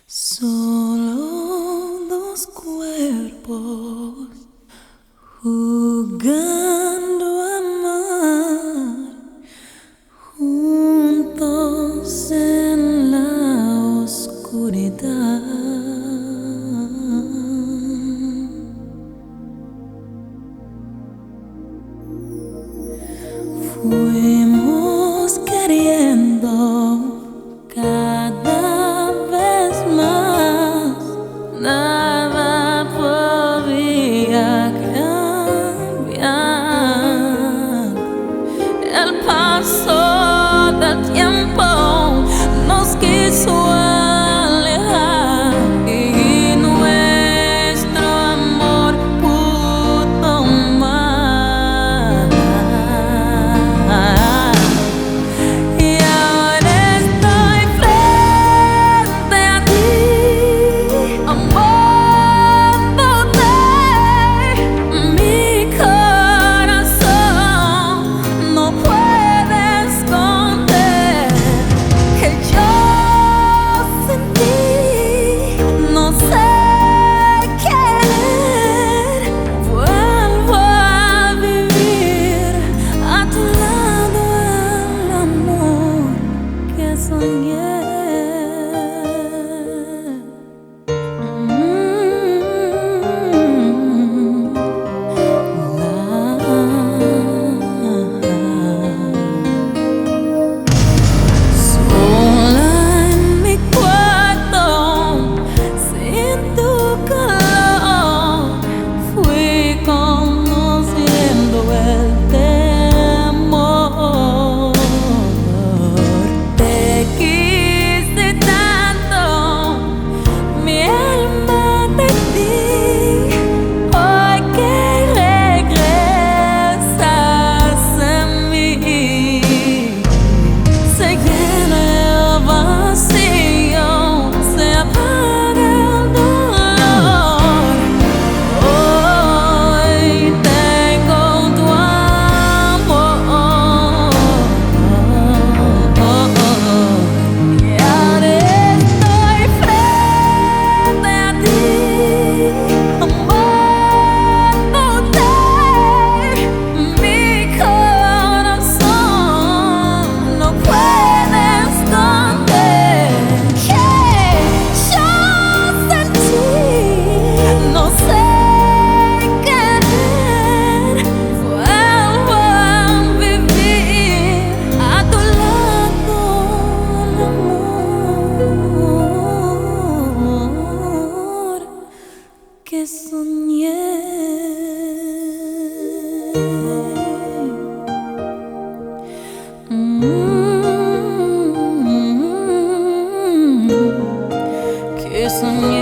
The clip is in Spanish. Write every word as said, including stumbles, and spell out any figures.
Solo dos cuerpos jugando a amar juntos en la oscuridad. Fuimos queriendo cada vez más, nada podía cambiar. El paso del tiempo nos quiso alejar y nuestro amor pudo más. Y ahora estoy frente a ti, amándote. Mi corazón no puede esconder que yo sin ti no sé querer. Vuelvo a vivir a tu lado el amor que soñé. Sola en mi cuarto, sin tu calor, fui conociendo el temor. Te quise tanto, mi alma te di. Hoy que regresas en mí, se llena el vacío, se apaga el dolor. Hoy tengo tu amor. Y ahora estoy frente a ti, amándote. Mi corazón no puede esconder que yo sin ti no sé querer. Vuelvo a vivir a tu lado el amor que soñé. Mm, que soñé.